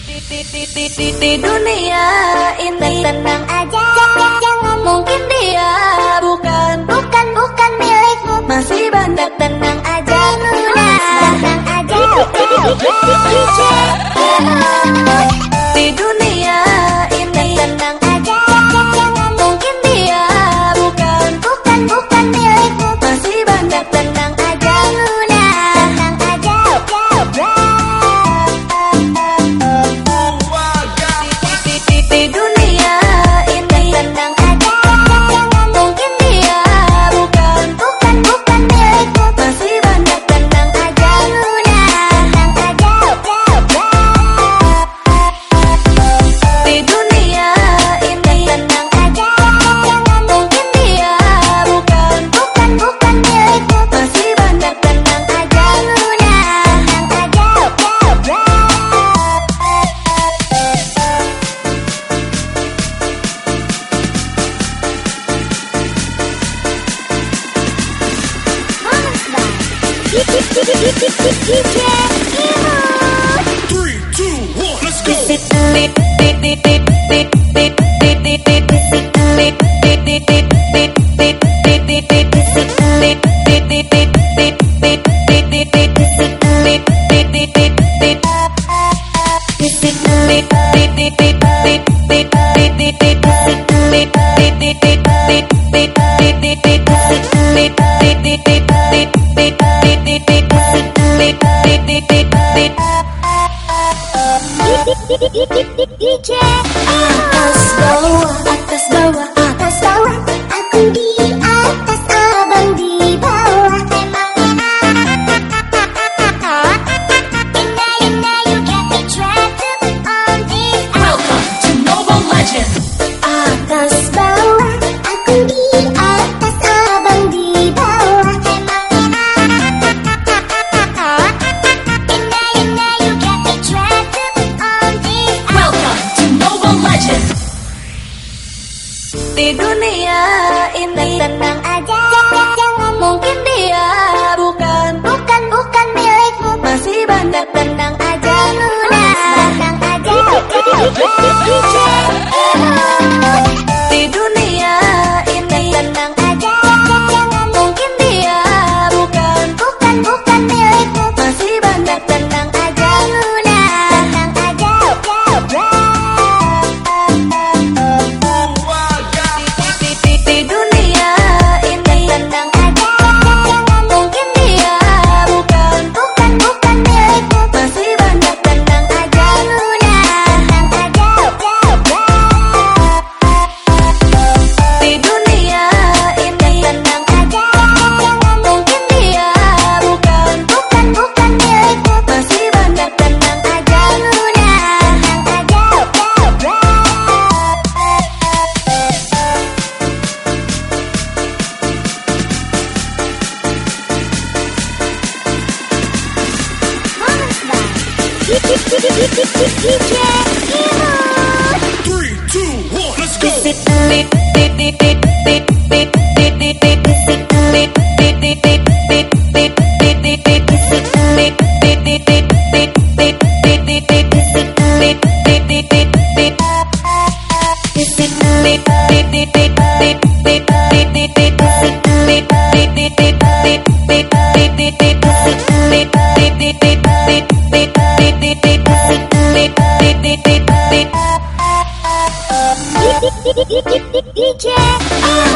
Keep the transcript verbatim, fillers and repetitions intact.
Di dunia ini tenang aja, jangan mungkin dia bukan bukan bukan milikmu. Masih banyak tenang aja, Luna. Tenang aja, di dunia ini tenang aja, jangan mungkin dia bukan bukan bukan milikmu. Masih banyak tenang aja, Luna. Tenang aja, di dunia ini tenang aja, jangan mungkin dia bukan bukan bukan milikmu. Masih banyak tenang aja, Luna. Tenang aja, di dunia ini tenang aja, jangan mungkin dia bukan bukan bukan milikmu. Masih banyak tenang aja, Luna. Tenang aja, Three, two, one, let's go. D J atas bawah, atas bawah, atas bawah. Aku di atas, abang di bawah. Welcome to Mobile Legends. Atas bawah, aku di atas, abang di bawah. Welcome to Mobile Legends. Di dunia ini tenang aja, jangan mungkin dia bukan bukan bukan milikmu. Masih banyak tenang aja, Luna. Tenang aja, di dunia ini tenang aja, jangan mungkin dia bukan bukan bukan milikmu. Masih banyak tenang aja, Luna. Tenang aja, di dunia ini tenang aja, jangan mungkin dia bukan bukan bukan milikmu. Masih banyak tenang aja, Luna. Tenang aja, di dunia ini tenang aja, jangan mungkin dia bukan bukan bukan milikmu. Masih banyak tenang aja, Luna. Tenang aja, Three, two, one, let's go. D J